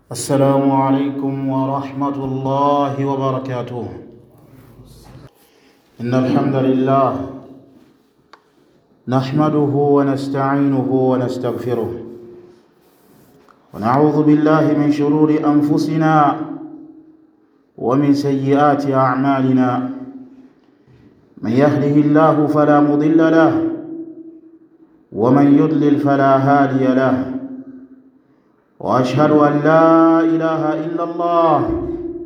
السلام عليكم ورحمة الله وبركاته. إن الحمد لله نحمده ونستعينه ونستغفره ونعوذ بالله من شرور أنفسنا ومن سيئات أعمالنا. من يهده الله فلا مضل له ومن يضلل فلا هادي له، وأشهد أن لا إله إلا الله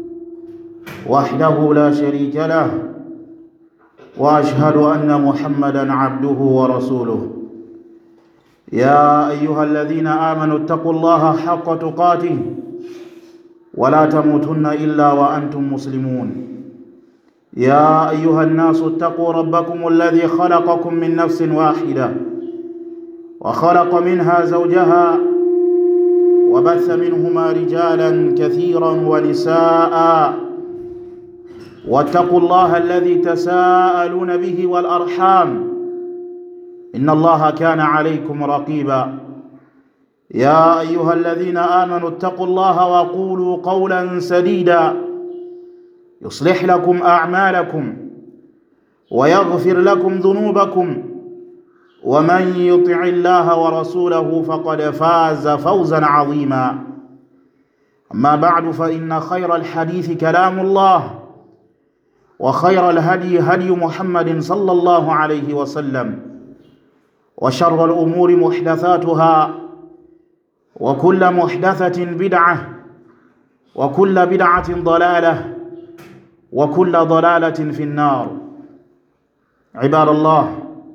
وحده لا شريك له، وأشهد أن محمدًا عبده ورسوله. يا أيها الذين آمنوا اتقوا الله حق تقاته ولا تموتن إلا وأنتم مسلمون. يا أيها الناس اتقوا ربكم الذي خلقكم من نفس واحدة وخلق منها زوجها وبث منهما رجالا كثيرا ونساء، واتقوا الله الذي تساءلون به والأرحام إن الله كان عليكم رقيبا. يا أيها الذين آمنوا اتقوا الله وقولوا قولا سديدا يصلح لكم أعمالكم ويغفر لكم ذنوبكم، ومن يطع الله ورسوله فقد فاز فوزا عظيما. أما بعد، فإن خير الحديث كلام الله، وخير الهدي هدي محمد صلى الله عليه وسلم، وشر الأمور محدثاتها، وكل محدثة بدعة، وكل بدعة ضلالة، وكل ضلالة في النار. عباد الله،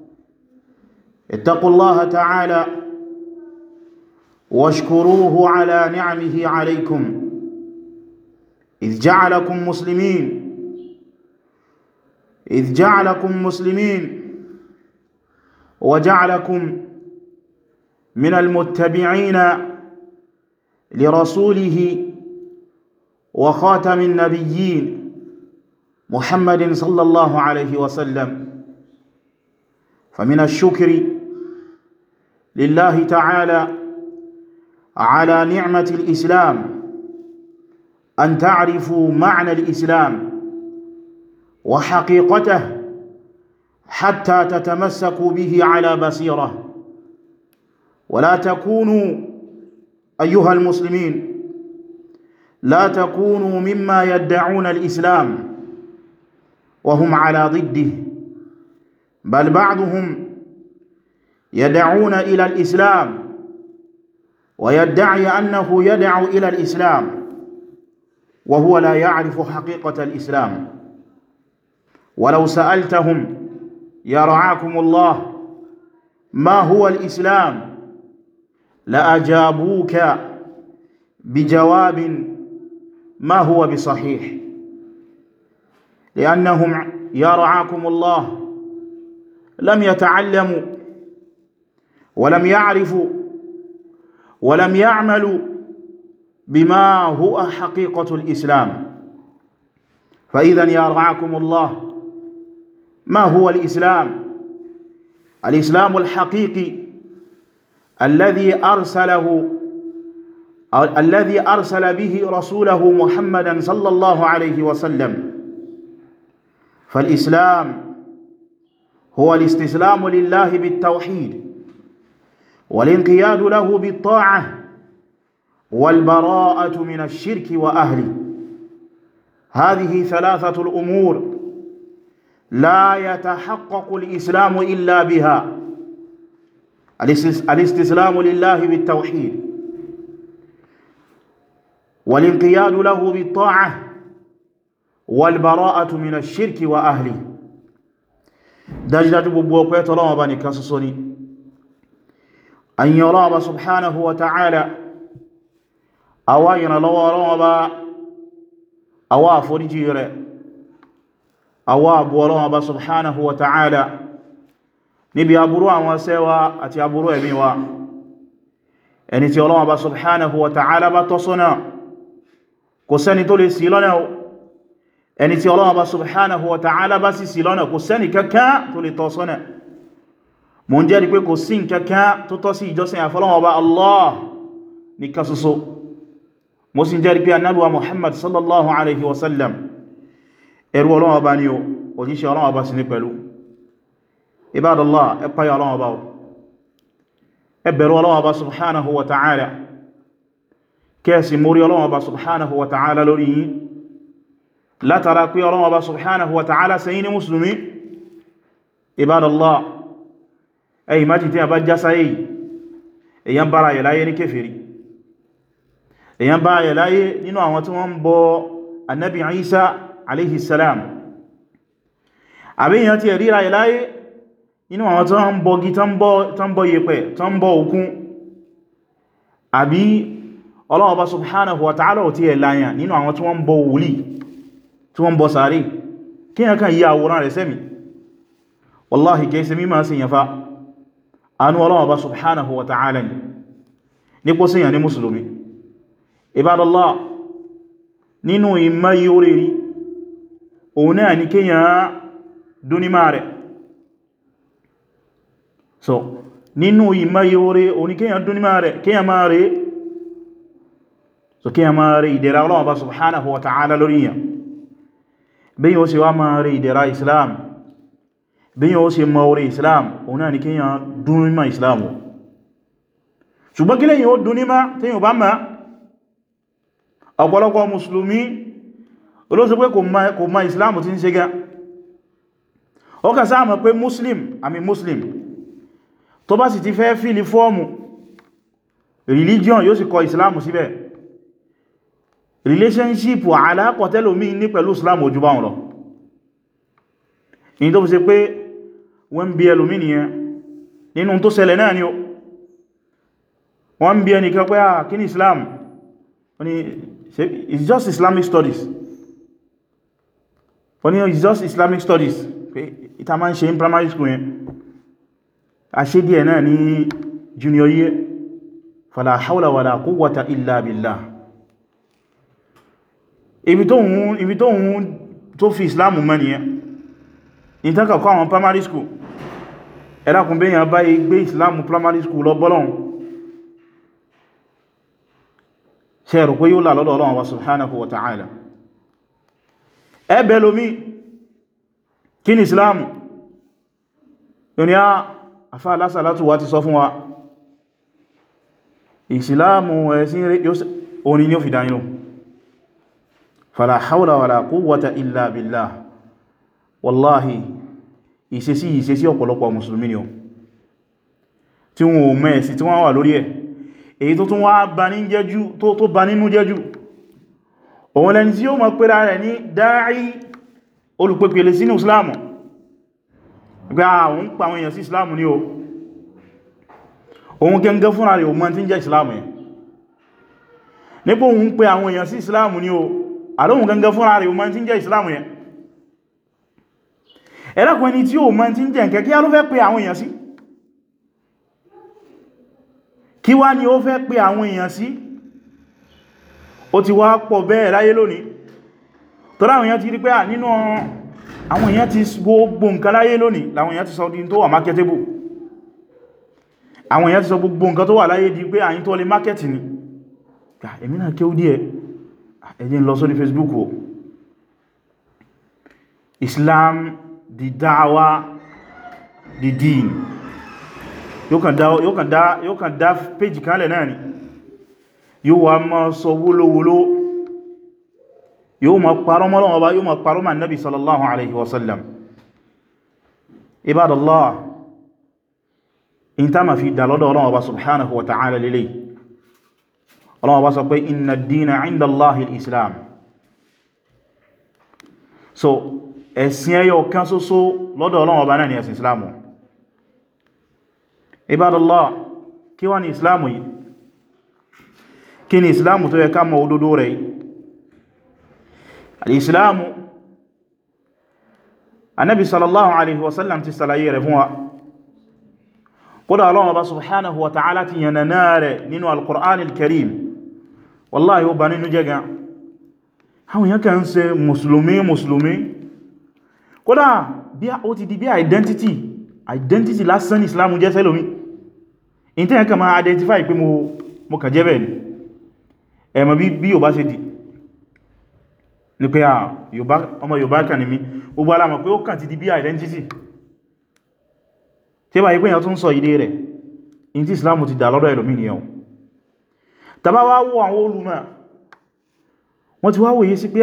اتقوا الله تعالى واشكروه على نعمه عليكم إذ جعلكم مسلمين وجعلكم من المتبعين لرسوله وخاتم النبيين محمد صلى الله عليه وسلم. فمن الشكر لله تعالى على نعمة الإسلام أن تعرفوا معنى الإسلام وحقيقته حتى تتمسكوا به على بصيرة، ولا تكونوا أيها المسلمين لا تكونوا مما يدعون الإسلام وهم على ضده، بل بعضهم يدعون إلى الإسلام ويدعي أنه يدعو إلى الإسلام وهو لا يعرف حقيقة الإسلام. ولو سألتهم يا رعاكم الله ما هو الإسلام لأجابوك بجواب ما هو بصحيح، لأنهم يا رعاكم الله لم يتعلموا ولم يعرفوا ولم يعملوا بما هو حقيقة الإسلام. فإذا يا رعاكم الله، ما هو الإسلام؟ الإسلام الحقيقي الذي أرسل به رسوله محمدا صلى الله عليه وسلم. فالإسلام هو الاستسلام لله بالتوحيد والانقياد له بالطاعة والبراءة من الشرك وأهله. هذه ثلاثة الأمور لا يتحقق الإسلام إلا بها: الاستسلام لله بالتوحيد، والانقياد له بالطاعة، والبراءة من الشرك وأهله. dájúdájú gbogbo ọpẹ́ t'Ọlọ́run bá nìkan ṣoṣo ni. Àyìn Ọlọ́run bá subhanahu wa ta'ala, àwa ìrànlọ́wọ́ Ọlọ́run bá, àwa àforíjì rẹ̀, àwa àbú Ọlọ́run bá subhanahu wa ta'ala níbi aburú àwọn ṣẹ́wà àti aburú ẹ̀mí wa. Ẹni tí Ọlọ́run bá subhanahu wa ta'ala bá tọ́ sọ́nà, kò sẹ́ni tó lè ṣì lọ́nà. Ẹni tí Ọlọ́run bá subhanahu wa ta'ala bá sì ṣì lọ́nà, kò sẹ́ni kankan tó lè tọ́ sọ́nà. Mo ń jẹ́rìí pé kò sí nǹkankan tó tọ́ sí ìjọsìn àfi Ọlọ́run Ọba Allah nìkan ṣoṣo. mo sì jẹ́rìí pé Ànábì wa Muhammad sallallahu alaihi wasallam ẹrú Ọlọ́run Ọba ni o, òjíṣẹ́ Ọlọ́run Ọba sì ní pẹ̀lú. Ibadallah, ẹ páyà Ọlọ́run Ọba o, ẹ bẹ̀rù Ọlọ́run Ọba subhanahu wa ta'ala, kẹ́ẹ̀sì mórí Ọlọ́run Ọba subhanahu wa ta'ala lórí yín látara pé Ọlọ́run Ọba subhanahu wa ta'ala ṣe yín ní mùsùlùmí. Ibadallah, ẹ̀yí májì tí a bá jásá yìí, èyàn bára yẹ láyé ní kèfèrí, èyàn bára yẹ láyé nínú àwọn tí wọ́n ń bọ Annabi Isa alayhi salam, àbí èyàn tí ẹ̀ríra yẹ láyé nínú àwọn tí wọ́n ń bọ gi tán bọ yẹ̀pẹ̀ tán bọ òkun, àbí Ọlọ́run Ọba subhanahu wa ta'ala ò tí ẹ̀ láyàn nínú àwọn tí wọ́n ń bọ wòlíì, tí wọ́n ń bọ sàárè, kí yẹn kan yí àwòrán rẹ̀ sẹ́mi. Wallahi kìí ṣe mímọ̀ sí yẹn fa, anú Ọlọ́run Ọba subhanahu wa ta'ala ni nípò sí yẹn ní mùsùlùmí. Ibadallah, nínú ìmọ̀ yí orí rí òun náà ni kíyàn dúnímà rẹ̀. So nínú ìmọ̀ yí orí òun ni kíyàn dúnímà rẹ̀, kíyàn máa rí, so kíyàn máa rí ìdẹ̀ra Ọlọ́run Ọba subhanahu wa ta'ala lórí yẹn, bí yíò sì wá máa rí ìdẹ̀ra Islam, bí yíò sì mọ̀ orí Islam, òun náà ni kíyàn dúnímà Islam. Ṣùgbọ́n kí lẹ́yìn ó dúnímà tí yíò bá máa ọ̀pọ̀lọpọ̀ mùsùlùmí olóòsí pé kò mọ̀ Islam tí ń ṣe gá, ó kà sáà mọ̀ pé Muslim tó bá sì ti fẹ́ fílì fọ́ọ̀mù religion yóò sì kọ Islam síbẹ̀, relationship alákọ̀tẹ́lòmí ní pẹ̀lú Islam ojú bá wọn lọ. In tó fi ṣe pé wọ́n bí ẹlòmí nìyẹn nínú tó ṣẹlẹ̀ náà ni ó, wọ́n bí ẹnìkan pé kí ni Islam, it's just Islamic studies, it's just Islamic studies, ìta máa ń ṣe in primary school yẹn, a ṣe díẹ̀ náà ní junior year, fala hawla wala quwwata illa billah. Ibi tó ń tó fi Islam mọ́ nìyẹn, in ta kàkọ́ àwọn primary school, ẹ̀lákùn bẹ́yàn bá gbé Islam primary school lọ bọ́lọ́un, ṣe rò pé yóò là lọ́dọ̀ Ọlọ́run wa subhanahu wa ta'ala. Ẹbẹ̀ lómi kí ni Islam, yóò ní àfá alásàlátù wa ti sọ fún wa, ìsìláàmù ẹ̀sìn òní ni ó fi dáyínú, fala hawla wala quwwata illa billah. Wallahi ìṣesí ọ̀pọ̀lọpọ̀ mùsùlùmí ni ó, tí wọn ò mẹ́ẹ̀sì tí wọ́n wà lórí ẹ̀, èyí tó tún wá bá nínú jẹ́jú, òun lẹni tí ó mọ̀ pẹ́ra rẹ̀ ní dáì olùpẹ̀pẹ̀lẹ̀ sínú Islamu, gbá àwọn pa àwọn èèyàn sí Islamu ní o, òun gẹ́gẹ́ fúnra rẹ̀ o mọ́ tí ń jẹ́ Islamu yẹn, nípò òun pè àwọn èèyàn sí Islamu ní o, àlóhun gẹ́gẹ́ fúnra rẹ̀ o mọ́ tí ń jẹ́ Islamu yẹn. Ẹ̀rẹ́kùn ẹni tí ó mọ́ tí ń jẹ́ nkẹ́ kí á ló fẹ́ pè àwọn èèyàn sí, kí wá ní ó fẹ́ pè àwọn èèyàn sí, ó ti wá pọ̀ bẹ́ẹ̀ láyé lónìí, tó láwọn èèyàn ti rí pé nínú àwọn èèyàn ti gbogbo nǹkan láyé lónìí láwọn èèyàn ti sọ di tó wà marketable, àwọn èèyàn ti sọ gbogbo nǹkan tó wà láyé di pé àyín tó lè market ni. Èmi náà kéwú díẹ̀, ẹjẹ́ ń lọ sórí Facebook o, Islam, the da'wa, the deen, yóò kàn dá péjì kan lẹ̀ náà ni, yóò wá máa sọ wúlówúló, yóò máa parọ́ mọ́ Ọlọ́run Ọba, yóò máa parọ́ mọ́ Nabi sallallahu alaihi wasallam. Ibadallah, in ta ma fi dalọ́dọ̀ Ọlọ́run Ọba subhanahu wa ta'ala lélẹ̀. Ọlọ́run Ọba sọ pé inna ad-dina 'inda Allahi al-Islam. So ẹ̀sìn ẹyọ kan ṣoṣo lọ́dọ̀ Ọlọ́run Ọba náà ni ẹ̀sìn Islamu. Ibadallah, kí wá ní Islamu yìí? Kí ni Islamu tó yẹ ká mọ̀ òdodo rẹ̀? Al-Islamu, Ànábì sallallahu alaihi wasallam ti ṣàlàyé rẹ̀ fún wa. Kódà Ọlọ́run Ọba subhanahu wa ta'ala ti yànnàná rẹ̀ nínú al-Qur'an al-Karim. Wallahi ó bà nínú jẹ́ gan. Àwọn èèyàn kan ṣe mùsùlùmí. Kódà bí ó ti di bí identity lásán Islamu jẹ́ sẹ́lòmí. In tí yẹn kan máa identify pé mo kà jẹ́ bẹ́ẹ̀ ni. ẹmọ bí Yorùbá ṣe dì ní pé ọmọ Yorùbá kan ní mí gbogbo alamọ̀ pé ó kàn ti di bí identity tí bá ipé yàn tún sọ ìdí rẹ̀ in tí Islam ti dà lọ́dọ̀ ẹlòmí ni ẹ̀wọ̀n tàbá wá wó àwọn olùmọ̀ wọ́n ti wá wòye sí pé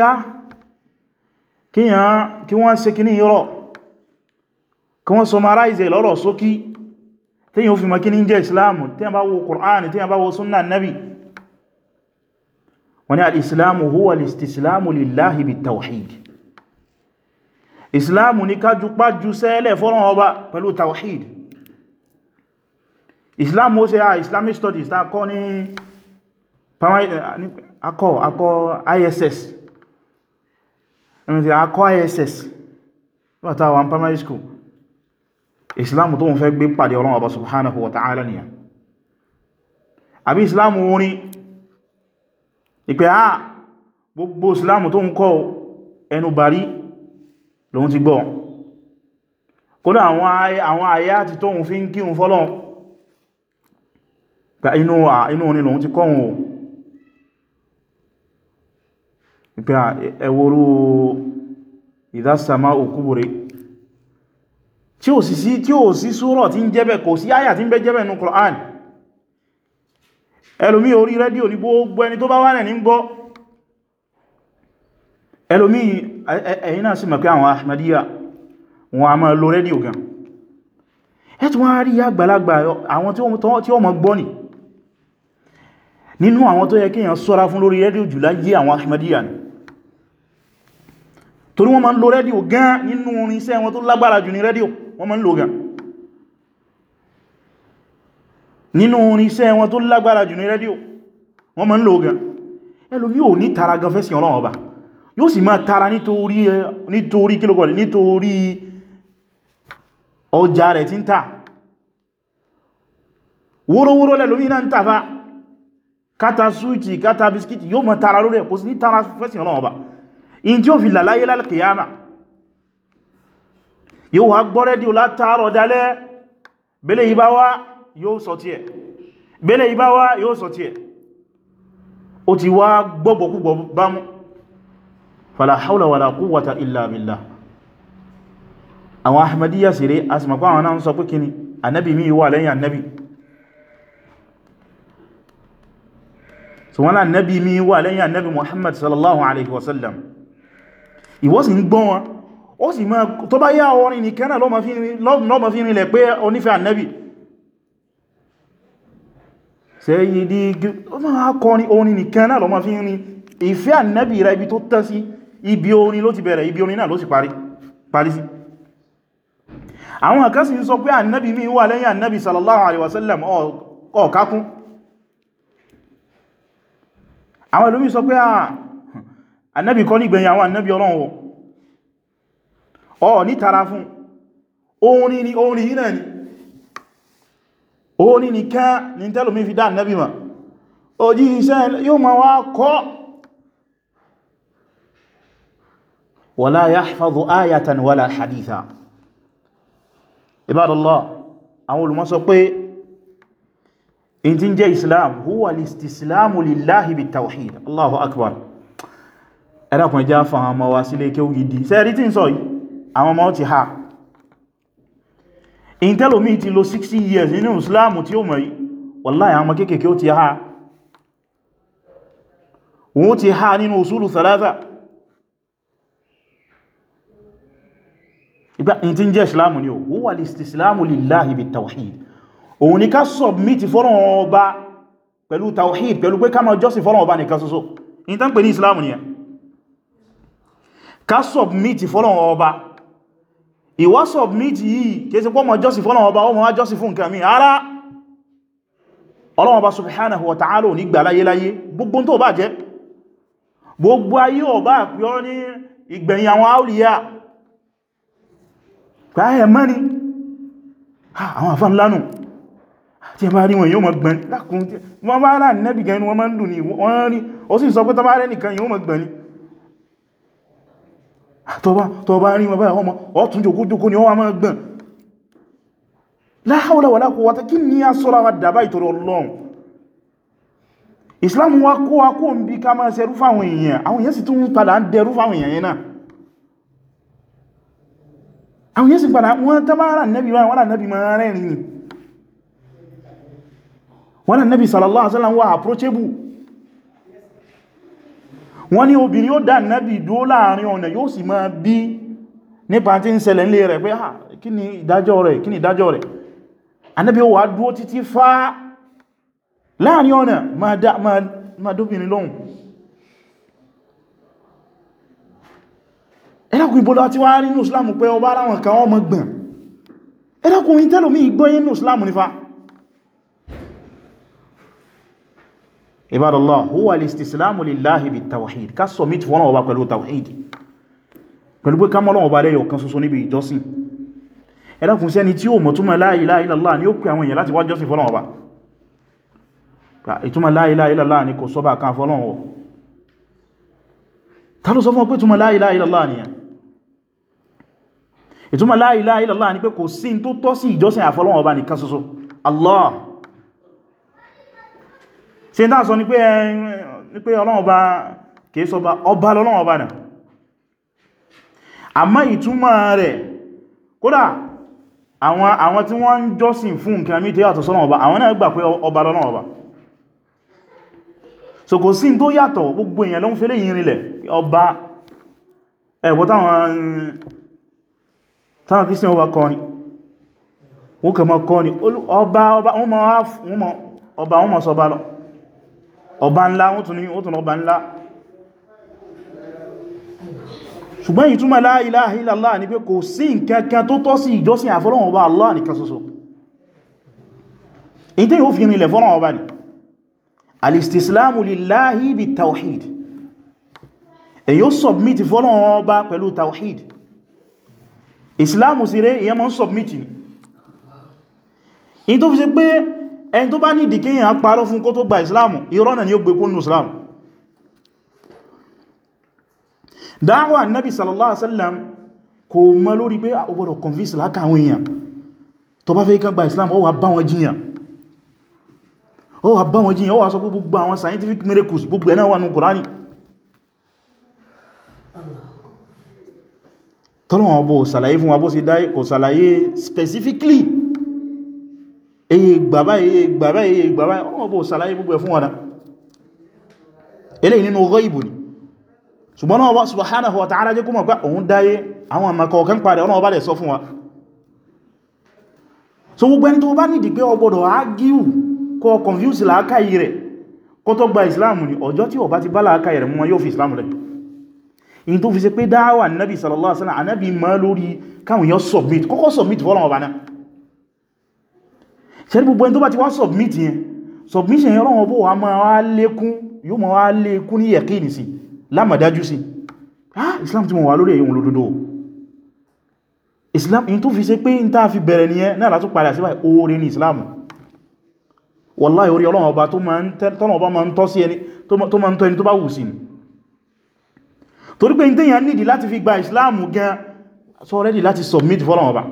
kí wọ́n ṣe kíní yọ́rọ̀ kí wọ́n summarize lọ́rọ̀ sókí tí yíò fi mọ̀ kíní jẹ́ Islam tí yàn bá wo Qur'an tí yàn bá wo sunna nabi wọ́n ní al-islamu huwa al-istislamu lillahi bit-tawhid islamu ní ká jupájú sẹ́lẹ̀ fọ́lọ́run ọba pẹ̀lú tawhid islamu ó ṣe islamic studies ta kọ́ ní akọ́ ISS akọ́ ISS wata wa primary school islamu tó ń fẹ́ gbé pàdé Ọlọ́run ọba subhanahu wa ta'ala nìyà àbí islamu orin ìpé gbogbo islamu tó ń kọ́ ẹnu bàrí lòun ti gbọ́ kódà àwọn àyá ti tó ń fi ń kírun fọ́lọ́run pé inú orin lòun ti kọ́ wọn ìpé ẹwọ́rú ìdásàmá òkúbùrẹ́ tí ó sí súrọ̀ tí ń jẹ́bẹ̀ kò sí àyà tí ń bẹ jẹ́bẹ̀ nínú Qur'an ẹlòmí orí rédíò ní gbogbo ẹni tó bá wà ní gbọ́ ẹlòmí ẹ̀yin náà sì mọ̀ pé àwọn Ahmadiyya wọn a máa lo rédíò gan ẹ̀tù wọ́n á rí àgbàlagbà àwọn tí ó mọ̀ gbọ́ ní nínú àwọn tó yẹ kí èèyàn ṣọ́ra fún lórí rédíò jù láyé àwọn Ahmadiyya ni torí wọ́n máa ń lo rédíò gan nínú irinṣẹ́ wọn tó lágbára jù ní rédíò wọ́n máa ń lo gan nínú irinṣẹ́ wọn tó lágbára jù ní rédíò wọ́n máa ń lo gan ẹlòmí ò ní tara gan fẹ́sìn Ọlọ́run ọba yóò sì máa tara nítorí kílòkọ̀lẹ̀ nítorí ọjà rẹ̀ tí ń tà wórówóró lẹ́lòmí náà ń tàfà kátà súìtì kátà bisikítì yóò máa tara lórí ẹ̀ kò sí ní tara fẹ́sìn Ọlọ́run ọba in tí ó fi làláyé lálkìyàmà yóò wá gbọ́ rédíò látàárọ̀ dalẹ́ bẹ́lẹ̀ ìbá wá yóò sọ tí ẹ̀ bẹ́lẹ̀ ìbá wá yóò sọ tí ẹ̀ ó ti wá gbọ́gbọ̀kúgbọ̀ bá mú fala hawla wala quwwata illa billah àwọn Ahmadiyya sí rẹ̀ asìmọ̀kọ́ àwọn náà ń sọ pé kíni annabi mi wà lẹ́yìn annabi so wọ́n annabi mi wà lẹ́yìn annabi Muhammad sallallahu alaihi wasallam ìwọ sì ń gbọ́ wọn ó sì máa tó bá yá orin nìkan náà lọ́mọ fi rinlẹ̀ pé onífẹ́ annabi Sayyidi ó máa kọrin orin nìkan náà lọ́mọ fi rin ìfẹ́ annabi rẹ̀ ibi tó tẹ́ sí ibi orin ló ti bẹ̀rẹ̀ ibi orin náà ló sì parí sí àwọn kan sì ń sọ pé annabi mi wà lẹ́yìn annabi sallallahu alaihi wasallam ọ̀kákún àwọn ìlúmí sọ pé annabi kọ́ nígbẹ̀yìn àwọn annabi Ọlọ́run ní tara fún orin yìí náà ni orin nìkan ní tẹ́lùmí fi dá annabi ma ojí iṣẹ́ yóò ma wá kọ́ wala yahfazu ayatan wala haditha ibadallah àwọn olùmọ̀ sọ pé in tí ń jẹ́ islam huwa al-istislamu lillahi bit-tawhid allahu akbar ẹ̀dàkùn ẹjá fún àwọn ọmọ wa sílé kí ó gidi sẹ́rí tí ń sọ yìí àwọn ọmọ ti ha in tẹ́lòmí ti lo 60 years nínú islam tí ó mọ̀ yìí wallahi àwọn kéèkéé ó ti ha wọ́n ti ha nínú usulu thalatha ìgbà in tí ń jẹ́ islam ni ó huwa al-istislamu lillahi bit-tawhid òun ni ká submit fọ́lọ́run ọba pẹ̀lú tawhid pẹ̀lú pé ká máa jọ́sìn fọ́lọ́run ọba nìkan ṣoṣo in tán pè ní islam ni ká submit fọ́lọ́run ọba ìwá submit yìí kéèsì pọ́ máa jọ́sìn fọ́lọ́run ọba ó máa jọ́sìn fún nǹkan mi ara Ọlọ́run ọba subhanahu wa ta'ala ní gbà láyé láyé gbogbo tó bá jẹ́ gbogbo ayé ọba pẹ́ ní ìgbẹ̀yìn àwọn awliya pẹ́ mẹ́ni àwọn àfán lánù tí ẹ bá rí wọn yóò mọ̀ gbẹ̀ni lákùn tí wọ́n bá rà nẹ́bì gẹ̀ẹ́nu wọ́n máa ń dùn ní wọ́n rí ó sì sọ pé tọ́bá rẹ̀ nìkan yóò mọ̀ gbẹ̀ni tọ́bá rí wọn báyìí ọmọ ọ̀tún jòkójókó ni wọ́n máa gbẹ̀n la hawla wala quwwata kí ní a sọ́ra wa dàbá ìtòrò Ọlọ́run Islam wá kó ń bí ká máa ṣẹrú fáwọn èèyàn, àwọn èèyàn sì tún padà ń dẹrú fáwọn èèyàn yẹn náà. Àwọn èèyàn sì padà wọ́n tàbára nẹ́bí wọ́n rà nẹ́bí máa rẹ̀ ní wọ́n rà nẹ́bí sallallahu alaihi wasallam wà approachable. Wọ́n ní obìnrin ó dá nẹ́bí dúó láàrin ọ̀nà yóò sì máa bí nípa tí ń ṣẹlẹ̀ nílé rẹ̀ pé kí ni ìdájọ́ rẹ̀. Ànábì ó wà dúó títí fá láàrin ọ̀nà máa dóbìnrin lóhùn. Ẹ̀dàkùn ìbòlá tí wá rí ní Islam pé ọba aláwọn kan ọmọ gbọ̀n. Ẹ̀dàkùn ìtẹ́lòmí ìgbọ́yé ní Islam nífà. Ibadallah, huwa al-istislamu lillahi bit-tawhid, ká submit fọ́nà ọba pẹ̀lú tawhid, pẹ̀lú pé ká mọ́ Ọlọ́run ọba lẹ́yọ̀ kan ṣoṣo níbi ìjọsìn. Ẹ̀dàkùn sẹ́ni tí ó mọ̀ túnmọ̀ la ilaha illallah ni ó pè àwọn èèyàn láti wá jọ́sìn fọ́nà ọba. Ìtumọ̀ la ilaha illallah ni kò sọ́bà kan fọ́nà ọba. Ta ló sọ fún pé ìtumọ̀ la ilaha illallah ni? Ìtumọ̀ la ilaha illallah ni pé kò sí tó tọ́ sí ìjọsìn àfọ́lọ́run ọba nìkan ṣoṣo, Allah. Ṣe ń sọ ní pé Ọlọ́run ọba kìí sọ ọba lọ́lọ́run ọba náà. Àmọ́ ìtumọ̀ rẹ̀ kódà àwọn tí wọ́n ń jọ́sìn fún nǹkan mí tó yàtọ̀ sọ́lọ́run ọba, àwọn náà gbà pé ọba lọ́lọ́run ọba. So kò sí tó yàtọ̀, gbogbo èèyàn ló ń fẹ́lẹ̀ yìí rinlẹ̀ ọba ẹ̀wọ̀ táwọn Christian ọba kọrin wọ́n kẹ mọ́ kọrin ọba wọ́n mọ́ sọba lọ, ọba ńlá wọ́n tún ọba ńlá. Ṣùgbọ́n ìtumọ̀ la ilaha illallah ni pé kò sí nǹkankan tó tọ́ sí ìjọsìn àfọ́lọ́run ọba Allah nìkan ṣoṣo. èyí tí yóò fi rinlẹ̀ fọ́lọ́run ọba ni al-istislamu lillahi bit-tawhid, èyí ó submit fọ́lọ́run ọba pẹ̀lú tawhid. Islamu sí rẹ̀ èyí mọ́ submit ni èyí tó fi ṣe pé ẹni tó bá ní ìdíkẹ́yàn parọ́ fún kó tó gba Islamu ìrọ́nà ni ó gbé kúnnù Islamu. Dáwà Nabi sallallahu alaihi wasallam kò mọ́ lórí pé ó gbọ́dọ̀ convince láka àwọn èèyàn tó bá fẹ́ kán gba Islam ó wà bá wọn jiyàn ó wà sọ pé gbogbo àwọn scientific miracles gbogbo ẹ̀ náà wà ní Kùránì. Tọ́lọ̀wọ̀n bó sàlàyé fún wa bó sì dáyé kò sàlàyé specifically èyí gbàbá ọmọ bó sàlàyé gbogbo ẹ̀ fún wa eléyìí nínú ghaibu ni. Ṣùgbọ́n Allah subhanahu wa ta'ala jẹ́ kó mọ̀ pé òun dáyé àwọn àmàkọ̀ọ̀kan padà ọ̀nà ọba lè sọ fún wa. So gbogbo ẹni tó bá nìdí pé ó gbọ́dọ̀ argue kó confuse làákàyè rẹ̀ kó tó gba Islam ni ọjọ́ tí ó bá ti bá làákàyè rẹ̀ mú wọn yóò fi Islam rẹ̀. In tó fi ṣe pé dáwà Nabi sallallahu alaihi wasallam Ànábì mọ́ lórí káwọn yóò submit kọ́kọ́ submit fọ́lọ́run ọba náà. Ṣé gbogbo ẹni tó bá ti wá submit yẹn submission yẹn Ọlọ́run bó wá máa wá lékún yóò máa wá lékún ní yẹ̀kíní sí lámàdájú sí Islam tí mo wà lórí èyí òun lòdòdó Islam in tó fi ṣe pé in tá fi bẹ̀rẹ̀ nìyẹn náà látún padà sí báyìí oore ní Islam. Wallahi orí Ọlọ́run ọba tó máa ń tọ́ sí ẹni tó máa ń tọ́ ẹni tó bá wù sí ni. Torí pé in tẹ́yàn nídi láti fi gba Islam gan so ready láti submit fọ́lọ́run ọba,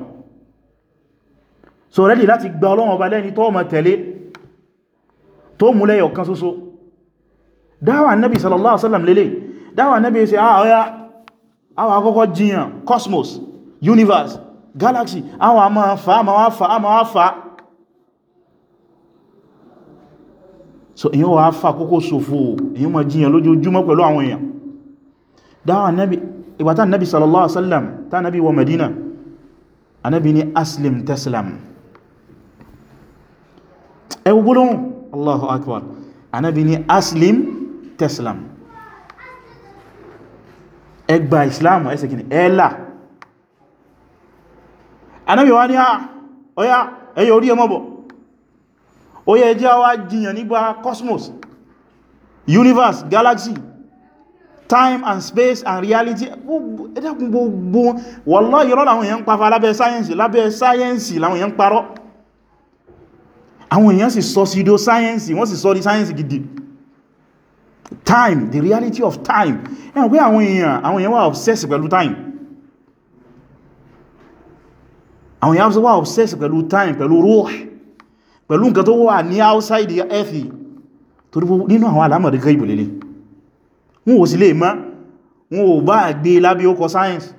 so ready láti gba Ọlọ́run ọba lẹ́ni tó máa tẹ̀lé tó mú lẹ́yọ̀ kan ṣoṣo. Dáwà Nabi sallallahu alaihi wasallam lélẹ̀ dáwà Nabi ṣe àwọn akọ́kọ́ jiyàn cosmos, universe, galaxy àwọn àmà fa so èyàn wà fà kókó sòfò èyàn ma jiyàn lójoojúmọ́ pẹ̀lú àwọn èèyàn. Dáwà Nabi ìgbàtà Nabi sallallahu alaihi wasallam tá Nabi wọ Medina Ànábì ní aslim taslam ẹwọ gbólóhùn Allahu akbar Ànábì ní aslim taslam ẹgbà Islam ẹsẹ̀ kìíní ẹ̀là. Ànábì wá ní ọya ẹyẹ orí ẹmọ́bọ̀ oya ẹjẹ́ wá jiyàn nígbà cosmos, universe, galaxy, time and space and reality ẹ̀dàkùn gbogbo wallahi irọ́ làwọn èèyàn ń pa fa lábẹ́ sáyẹ́nsì làwọn èèyàn ń parọ́. Àwọn èèyàn sì sọ pseudo sáyẹ́nsì wọ́n sì sọ di sáyẹ́nsì gidi. Time, the reality of time ẹ̀wọ̀n pé àwọn èèyàn wà obsessed pẹ̀lú time. Àwọn èèyàn wà obsessed pẹ̀lú time, pẹ̀lú ruh, pẹ̀lú nǹkan tó wà ní outside the earth. torí nínú àwọn alámọ̀rí gaibu lélẹ̀ wọn ò sì lè mọ̀ wọn ò bá gbé lábí ó kọ science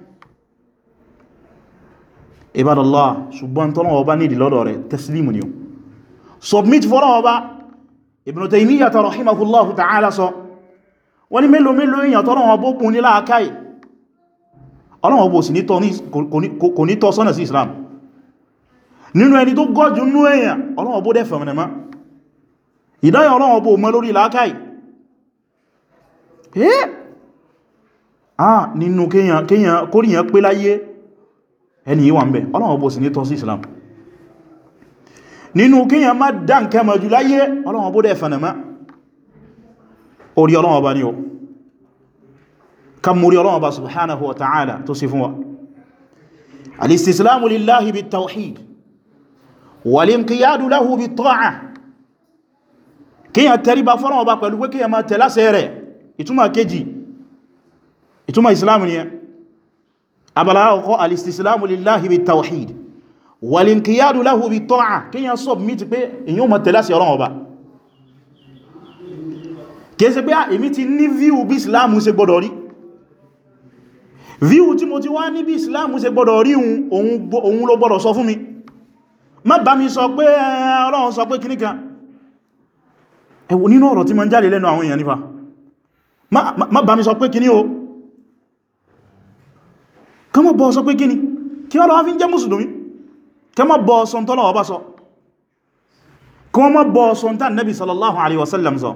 ibadallah ṣùgbọ́n tọ́nà ọba nídìí lọ́dọ̀ rẹ̀ taslimu ni o submit fọ́nà ọba Ibn Taymiyyah rahimahullahu ta'ala sọ wọ́n ní mélòó èèyàn tọ́nà ọba bùn ní láàkáì ọlọ́wọ́ bó sì kò ní tọ́ sọ́nà sí Islam nínú ẹni tó gọ́jù nú èèyàn ọlọ́wọ́ bó dẹ̀ fẹ̀mọ̀nà má ìdáyà ọlọ́wọ́ bó mọ́ lórí láàkáì nínú kíyàn kóríyàn pé láyé ẹni yíwa ń bẹ ọlọ́wọ́ bó sì ní tọ́ sí Islam nínú kíyàn má dá nkẹ́ mọ̀ jù láyé ọlọ́wọ́ bó dẹ̀ fẹ̀mọ̀nà má orí ọlọ́wọ́ bá ní o kan múrí ọlọ́wọ́ bá subhanahu wa ta'ala tó sì fún wa al-istislamu lillahi bit-tawhid wal-inqiyadu lahu bit-ta'ah kíyàn tẹríba fọ́nà ọba pẹ̀lú pé kíyàn máa tẹ̀láṣẹ rẹ̀ ìtumọ̀ kejì ìtumọ̀ islamu ni abala ọkọ̀ al-istislamu lillahi bit-tawhid wal-inqiyadu lahu bit-ta'ah kíyàn submit pé èyàn máa tẹ̀láṣẹ ọlọ́wọ́ ọba kìí ṣe pé èmi ti ní view bí islamu ṣe gbọdọ̀ rí view tí mo ti wá ní bí islamu ṣe gbọdọ̀ rí ohun ló gbọdọ̀ sọ fún mi má bá mi sọ pé Ọlọ́run sọ pé kíníkà ẹwọ nínú ọ̀rọ̀ tí ma ń jáde lẹ́nu àwọn èèyàn nífà má bá mi sọ pé kíní o ká má bọ́ sọ pé kíní kí Ọlọ́run fi ń jẹ́ mùsùlùmí ká má bọ́ sọ tọ́lọ̀ ọba sọ kí wọ́n má bọ́ sọ tán Nabi sallallahu alaihi wasallam sọ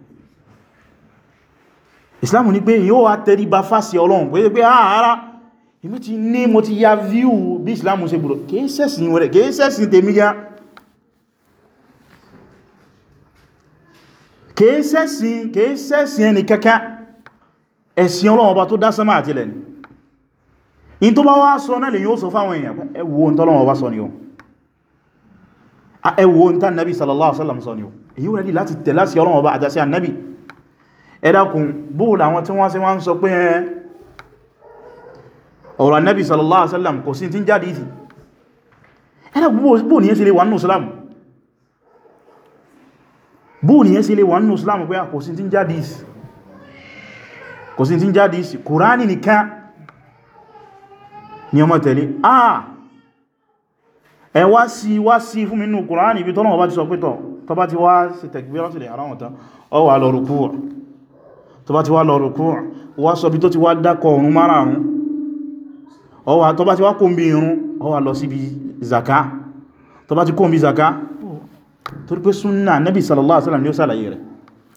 Islam ní pé yóò wá tẹríba fásí Ọlọ́run pé ara ìmú ti ní mo ti ya víù bí Islam ṣe gbọ́dọ̀ kéèsẹ̀sìn rẹ̀ kéèsẹ̀sìn tèmi ya kéèsẹ̀sìn ẹni kẹ́kẹ́ ẹ̀sìn Ọlọ́run ọba tó dá sánmà àti ilẹ̀ ni in tó bá wá sọ náà lè yóò sọ fáwọn èèyàn ẹ wo ohun tọ́lọ́run ọba sọ ni o ẹ wo ohun tán Nabi sallallahu alaihi wasallam sọ ni o èyí rẹ̀ láti tẹ̀lá sí Ọlọ́run ọba àjásí annabi ẹ̀dàkùn bóòlù àwọn tí wọ́n sí wọ́n sọ pé ọ̀rọ̀ Ànábì sallallahu alaihi wasallam kò sí tí ń jáde ìsì ẹ̀dàkùn bóò ní yẹ́ sí lè wà nínú Islam bóò ní yẹ́ sí lè wà nínú Islam pé kò sí tí ń jáde ìsì Kùránì nìkan ni ọmọ tẹ̀lé ẹ wá sí fún mi nínú Kùránì ibi tọ́nà ọba ti sọ pé tọ́ bá ti wá sí takbiratul ihram ọ̀tán ó wá lọ rùkú tó bá ti wá lọ rùkú wá sọ bí tó ti wá dákọ̀ ọ̀run márààrún tó bá ti wá kó ń bí irun ó wá lọ sí bí zaka tó bá ti kó ń bí zaka torí pé súnnà Nabi sallallahu alaihi wasallam ni ó sàlàyé rẹ̀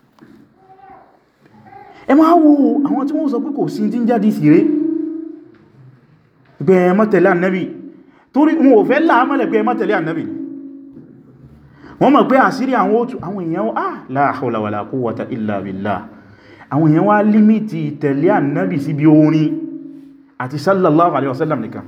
ẹ máa wo àwọn tí wọ́n sọ pé kò sí tí ń jáde sí rẹ̀ pé ẹ má tẹ̀lé Ànábì torí wọn ò fẹ́ láàmọ́lẹ̀ pé ẹ má tẹ̀lé Ànábì wọ́n mọ̀ pé àṣírí àwọn èèyàn la hawla wala quwwata illa billah àwọn èèyàn wá límìtì ìtẹ̀lé Ànábì sí bí orin àti sallallahu alaihi wasallam nìkan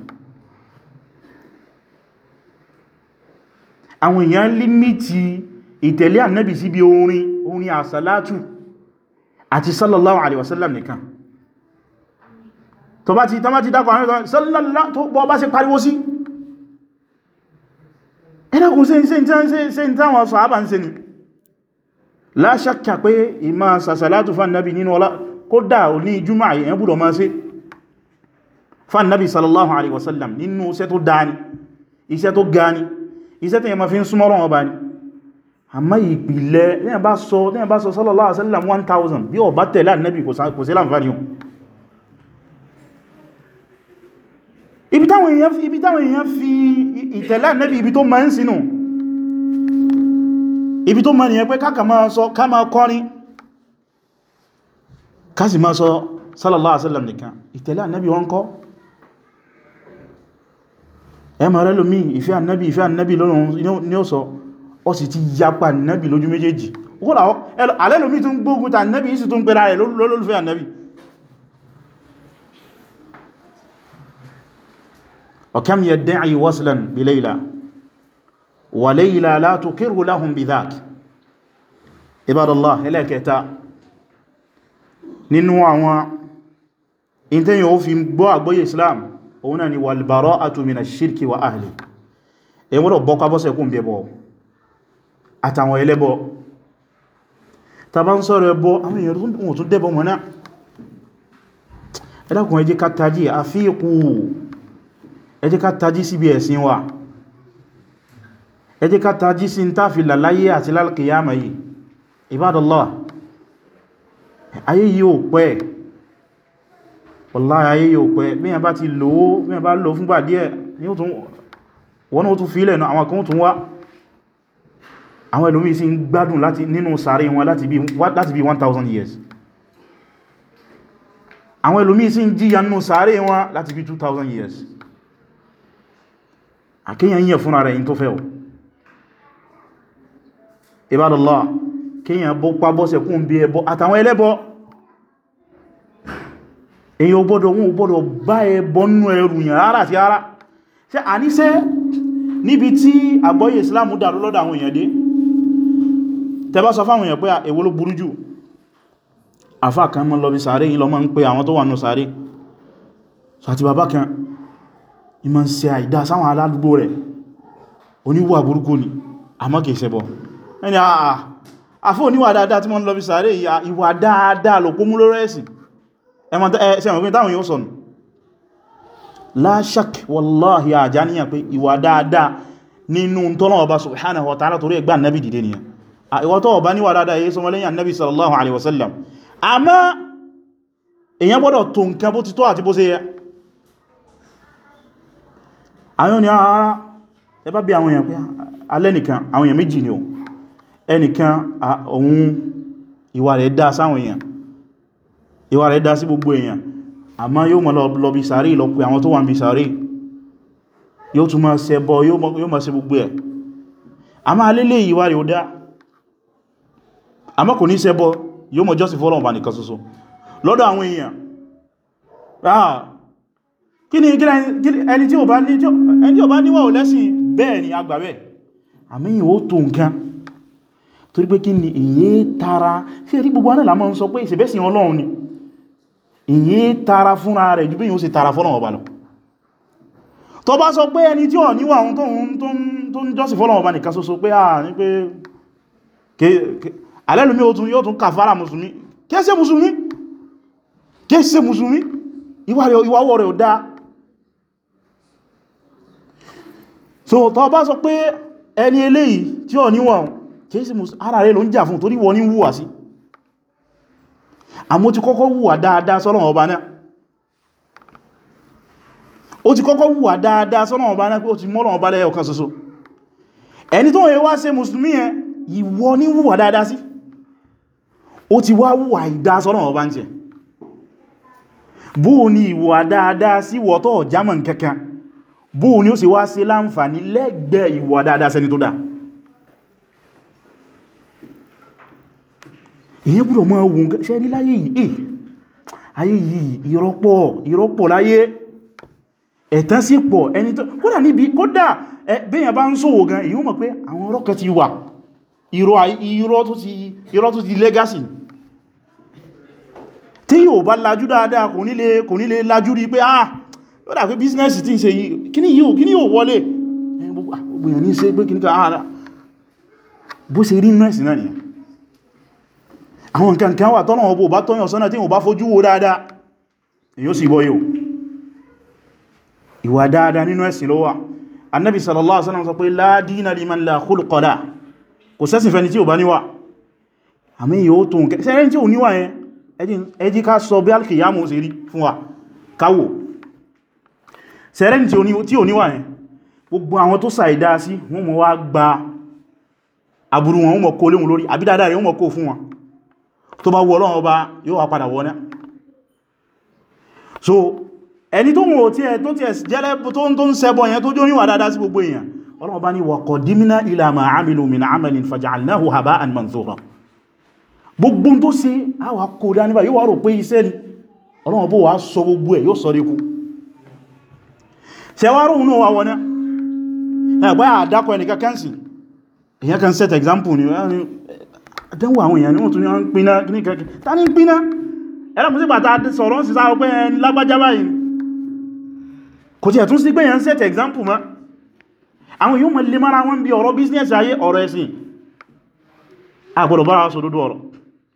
àwọn èèyàn límìtì ìtẹ̀lé Ànábì sí bí orin àsàlátù àti sallallahu alaihi wasallam nìkan tó bá ti dákọ̀ àwọn sallallahu tó bọ́ bá ṣe pariwo sí ẹ̀dàkùn sí ìtàwọn sàhábà ń ṣe ni la shakka pé ìmá sàṣàlátù fún Ànábì nínú ọlá kódà ní Jímọ̀ èyàn gbọ́dọ̀ máa ṣe fún Ànábì sallallahu alaihi wasallam nínú iṣẹ́ tó dáni iṣẹ́ tó gani iṣẹ́ tẹ́yẹ ma fi ń súnmọ́ Ọlọ́run Ọba ni àmá ìpìlẹ̀ tẹ́yẹ bá sọ sallallahu alaihi wasallam 1000 bí ó bá tẹ̀lé Ànábì kò sí láǹfààní ibi táwọn èèyàn fi ìtẹ̀lé Ànábì ibi tó máa ń sinú ibi tó máa nìyẹn pé ká máa kọrin ká sì máa sọ sallallahu alaihi wasallam nìkan ìtẹ̀lé Ànábì wọn kọ́ ẹmọ rẹ̀ lómi ìfẹ́ Ànábì lọ́rùn ní ó sọ ó sì ti yapa Ànábì lójú méjèèjì alẹ́ lómi tún gbógun ta Ànábì sì tún pẹ̀lá rẹ̀ lólùfẹ́ Ànábì وكم يدعي وصلا بليلى وليلى لا تقر لهم بذاك عباد الله ẹlẹ́kẹta nínú àwọn ìtẹ́yìn ó fi gbọ́ àgbóyè Islam òun náà ni walbara'atu mina shirki wa ahli èyí wọ́n bọ́ká bọ́sẹ̀ kún bẹ̀bọ̀ àtàwọn ẹlẹ́bọ ta bá ń sọ̀rọ̀ ẹbọ àwọn èèyàn wọ́n tún dẹ́bọ mọ́ náà. Ẹ dákun ẹ jẹ́ ká tají, àfíìkù, ẹ jẹ́ ká tají síbi ẹ̀sìn wa, ẹ jẹ́ ká tají sí ń tàfi làláyé àti lálkìyàmà yìí. Ibadallah, ayé yìí ò pẹ́, wallahi ayé yìí ò pẹ́, bí yẹn bá ti lò fúngbà díẹ̀ wọ́n ó tún fílẹ̀ náà, àwọn kan tún wá. Àwọn ẹlòmí sí ń gbádùn láti nínú sàárè wọn láti bí 1000 years. Àwọn ẹlòmí sí ń jíyà nínú sàárè wọn láti bí 2000 years. Àkíyàn yíyàn fúnra rẹ̀ yìí tó fẹ́ o. Ibadallah, kíyàn bọ́ pàbọ́sẹ̀ kún bí ẹbọ àtàwọn ẹlẹ́bọ. Èyí ò gbọ́dọ̀ bá ẹbọ nínú ẹrù yàn rárá àti rárá. Ṣé a ní sẹ́ níbi tí àgbọ́yé Islam dàrú lọ́dọ̀ àwọn èèyàn dé, tẹbá sọ fáwọn èèyàn pé èwo ló burú jù, àfá kan mọ́ lọ bí sàárè yìí lọ mọ́ ń pè àwọn tó wà nínú sàárè, so àti bàbá kan ìmọ̀ sí àìdá sáwọn aládùúgbò rẹ̀, oníwà burúkú ni àmọ́ kìí ṣẹbọ. Ẹni àfó oníwà dáadáa tí mọ́ ń lọ bí sàárè yìí, ìwà dáadáa ló pómú lórí ẹ̀sìn, ẹmọ̀ pé táwọn yóò sọnù. La shak wallahi àjáníyàn pé ìwà dáadáa nínú tọ́lọ̀ ọba subhanahu wa ta'ala torí ẹgbà nabi dìde nìyàn. Ìwà tó ọba níwà dáadáa yìí sọmọ lẹ́yìn nabi sallallahu alaihi wasallam. Àmọ́ èyàn gbọ́dọ̀ tó nǹkan bó ti tó àti bó ṣe yẹ. Àwọn ni ara ẹbá bí àwọn èèyàn pé alẹ́ nìkan àwọn èèyàn méjì ni o, ẹnìkan òun ìwà rẹ̀ dá sáwọn èèyàn, ìwà rẹ̀ dá sí gbogbo èèyàn, àmá yóò mọ̀ lọ bí sàárì lọ pé àwọn tó wà ń bí sàárì yóò tún máa ṣẹbọ, yóò máa ṣe gbogbo ẹ̀. Àmá alélé ìwà rẹ̀ ó dá, àmá kò ní ṣẹbọ, yóò mọ̀ jọ́sìn fọ́lọ́run bá nìkan ṣoṣo lọ́dọ̀ àwọn èèyàn. Kí ni ẹni tí ò bá níwà ò lẹ́sìn, bẹ́ẹ̀ ni àgbà bẹ́ẹ̀, àmì ó tó nǹkan torí pé kí ni èyí tara sí rí gbogbo anáà máa ń sọ pé ìṣẹ̀bẹ́sìn Ọlọ́run ni, èyí tara fúnra rẹ̀ jù bí yíò sì tara fọ́lọ́run ọba lọ. Tó bá sọ pé ẹni tí ò níwà ohun tó ń jọ́sìn fọ́lọ́run ọba nìkan ṣoṣo pé ní pé alẹ́lùmí yóò tún kàfàrà mùsùlùmí, kéèsè mùsùlùmí ìwàwọ̀ rẹ̀ ò dá. So tó bá sọ pé ẹni eléyìí tí ò níwà kéèsè mùsùlùmí, ara rẹ̀ ló ń jà fún torí wọ́n ní wùwà sí. Àmọ́ ti kọ́kọ́ wùwà dáadáa sọ́lọ́run ọba náà, ó ti kọ́kọ́ wùwà dáadáa sọ́lọ́run ọba náà pé ó ti mọ́lọ́run ọba lẹ́yọ̀ kan ṣoṣo. Ẹni tó wọ́n wá ṣe mùsùlùmí yẹn ìwọ ní wùwà dáadáa sí, ó ti wá wùwà ìdá sọ́lọ́run ọba ń jẹ. Bóò ni ìwà dáadáa sí wọ́tọ̀ German kankan, bóò ni ó sì wá ṣe láǹfààní lẹ́gbẹ̀ẹ́ ìwà dáadáa sẹni tó dá. Èyí gbọ́dọ̀ mọ́ ohun ṣe rí láyé yìí, ayé yìí ìrọ́pọ̀ láyé, ẹ̀tàn sí pọ̀, ẹni tó kódà níbi kódà bẹ́yàn bá ń ṣòwò gan èyí mọ̀ pé àwọn ọlọ́kẹ́ ti wà, irọ́ tó ti legacy tí yóò bá lajú dáadáa kò nílé lajú rí pé ó dà pé business tí ń ṣe yìí kíní yóò wọlé gbogbo èèyàn ní ṣe pé kíní ká bó ṣe rí nọ́ẹ̀sì náà nìyàn. Àwọn nǹkan kan wà tọ́nà ọbọ̀ bá tọ́yàn sọ́nà tí wọ́n bá fojú wo dáadáa èyí ó sì bọ́ yóò ìwà dáadáa nínú ẹ̀sìn ló wà. Annabi sallallahu alaihi wasallam sọ pé la dina liman la khulqa lahu, kò sẹ́sìn fẹ́ni tí ò bá níwà. Àmì yóò tó nǹkan sẹ́rẹ́ tí ò níwà yẹn ẹjí ká sọ bí alkiyamu ṣe rí fún wa káwò. Sẹ́rẹ́ tí ò níwà yẹn gbogbo àwọn tó ṣàìdá sí wọ́n mọ̀ wá gba aburú wọn, wọ́n mọ̀ kó léhun lórí àbí dáadáa rẹ̀ wọ́n mọ̀ kó fún wọn, tó bá wọ Ọlọ́run ọba yóò wá padà wọ́n náà. So ẹni tó wọ́n tí ẹ tó tí ẹ jẹ́lẹ́ tó ń ṣẹbọ yẹn tó jó níwà dáadáa sí gbogbo èèyàn, Ọlọ́run ọba ní wa qadimna ila ma amilu min amalin faja'alnahu haba'an manthura. Gbogbo tó ṣe àwà kó dá níbà yóò wá rò pé iṣẹ́ ni, Ọlọ́run ọba wá sọ gbogbo ẹ̀ yóò sọ ríkú. Ṣẹwàrò náà wà wọ́n náà ẹgbẹ́ àdákọ̀ ẹnìkan kẹ́ǹsì èyàn kan set example ni àdánwò àwọn èèyàn ni wọ́n tún yán ń píná ní kẹ́kẹ́ ta ní píná ẹ̀rọ mú sí pàtà sọ̀rọ̀ sí sáà pé ẹni lágbàjá báyìí kò tí ẹ̀ tún sí pé yàn set example mọ́. Àwọn èèyàn mọ̀ lè mara wọn bí ọ̀rọ̀ business ayé ọ̀rọ̀ ẹ̀sìn àgbọ̀dọ̀ bára sọ dúdú ọ̀rọ̀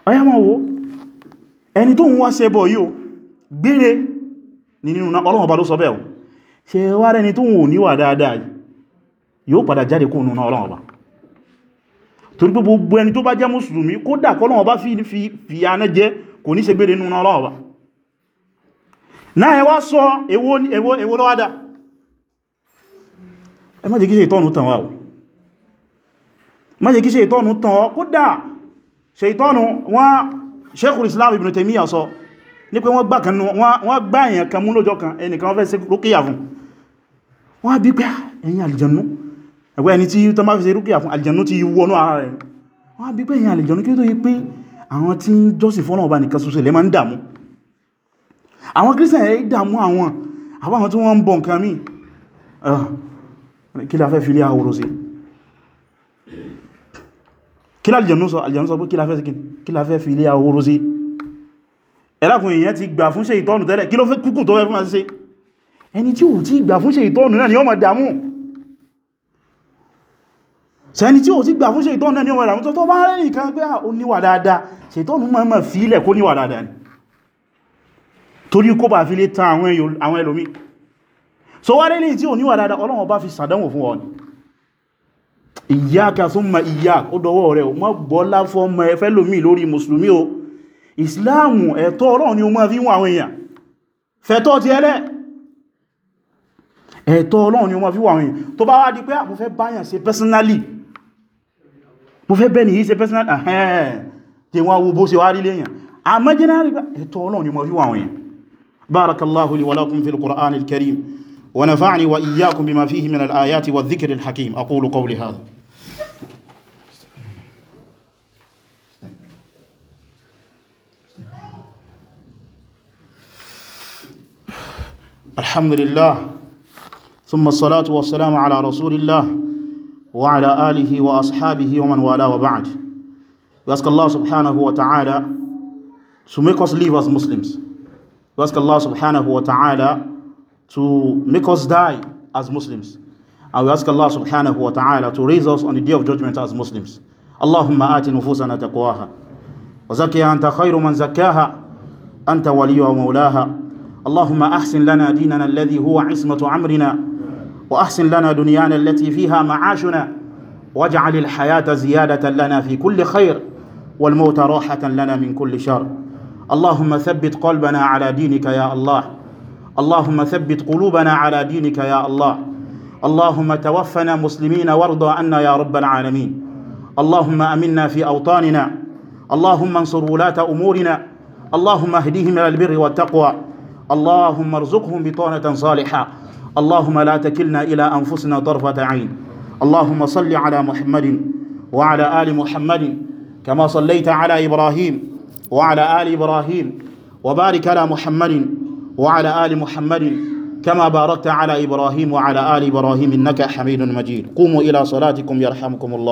ọya máa wo ẹni tó ń wá ṣẹbọ yìí gbére nínú Ọlọ́run Ọba ló sọ bẹ́ẹ̀ ṣe wá rẹni tó ń níwà dáadáa yóò padà jáde kó nínú Ọlọ́run Ọba torí pé gbogbo ẹni tó bá jẹ́ mùsùlùmí kódà k'Ọlọ́run Ọba fi àná jẹ́ kò ní ṣe gbére nínú Ọlọ́run Ọba náà ẹ wá sọ èwo lọ́wádá ẹ má jẹ́ kí ṣe ìtọ́nù tàn wá o má jẹ́ kí ṣe ìtọ́nù tàn wá kódà ṣe ìtọ́nù wọ́n Sheikhul Islam Ibn Taymiyyah sọ ní pé wọ́n gbá èèyàn kan mú lọ́jọ́ kan ẹnìkan wọ́n fẹ́ ṣe rúkíyà fún wọ́n bí pé ẹ̀yin àlìjànnú ẹgbẹ́ ẹni tí tó máa fi ṣe rúkíyà fún àlìjànnú ti wọnú ara rẹ̀ wọ́n bí pé ẹ̀yin àlìjànnú kí tó yí pé àwọn tí ń jọ́sìn fọ́nà ọba nìkan ṣoṣo lè máa ń dàmú àwọn Christian ẹ̀ dàmú àwọn tí wọ́n ń bọ nǹkan mí kí la fẹ́ fi lé ahoro sí kí l'àlìjànnú sọ pé kí la fẹ́ fi lé ahoro sí ẹlákùn èèyàn ti gbà fún ṣe ìtọ́nù tẹ́lẹ̀ kí ló fẹ́ kúkù tó fẹ́ fún àṣíṣe ẹni tí ò tí gbà fún ṣe ìtọ́nù náà ni ó máa dàmú sẹni tí ò tí gbà fún ṣe ìtọ́nù náà ni ó máa dàmú tó bá rẹ̀ nìkan pé ó níwà dáadáa ṣe ìtọ́nù máa fi ilẹ̀ kó níwà dáadáa ni torí kó bá fi lè tan àwọn ẹlòmí so wá rẹ̀ ní tí ò níwà dáadáa Ọlọ́run bá fi sàdánwò fún wọn iyyaka thumma iyyaka ó dọwọ́ rẹ̀ mọ́ gbọ́lá fọ́mọ ẹfẹ́ lómi lórí mùsùlùmí o ìsìláàmù ẹ̀tọ́ Ọlọ́run ni o máa fi wọ́n àwọn èèyàn fẹ́tọ́ ti ẹlẹ́ ẹ̀tọ́ Ọlọ́run ni o máa fi wọ́n àwọn èèyàn tó bá wá di pé mo fẹ́ báyàn ṣe personally mo fẹ́ bẹ́ni yìí ṣe personally tí wọ́n wo bó ṣe wá rí léyàn àmọ́ generally ẹ̀tọ́ Ọlọ́run ni o máa fi wọ́n àwọn èèyàn barakallahu li wa lakum fil qur'anil karim wa nafa'ani wa iyyakum bima fihi min al-ayati wa dhikril hakim aqulu qawli hadha الحمد لله ثم الصلاة والسلام على رسول الله وعلى آله وأصحابه ومن والاه وبعد. We ask Allah subhanahu wa ta'ala to make us live as Muslims. We ask Allah subhanahu wa ta'ala to make us die as Muslims. And we ask Allah subhanahu wa ta'ala to raise us on the day of judgment as Muslims. Allahumma ati nufusana taqwaha wa zakkiha anta khayru man zakkaha anta waliyuha wa mawlaha. اللهم أحسن لنا ديننا الذي هو عصمة عمرنا وأحسن لنا دنيانا التي فيها معاشنا واجعل الحياة زيادة لنا في كل خير والموت راحة لنا من كل شر. اللهم ثبت قلبنا على دينك يا الله. اللهم ثبت قلوبنا على دينك يا الله. اللهم توفنا مسلمين وارضى عنا يا رب العالمين. اللهم أمنا في أوطاننا. اللهم انصر ولاة أمورنا. اللهم اهديهم إلى البر والتقوى. اللهم ارزقهم بطانة صالحة. اللهم لا تكلنا إلى أنفسنا طرفة عين. اللهم صل على محمد وعلى آل محمد كما صليت على إبراهيم وعلى آل إبراهيم وبارك على محمد وعلى آل محمد كما باركت على إبراهيم وعلى آل إبراهيم إنك حميد مجيد. قوموا إلى صلاتكم يرحمكم الله.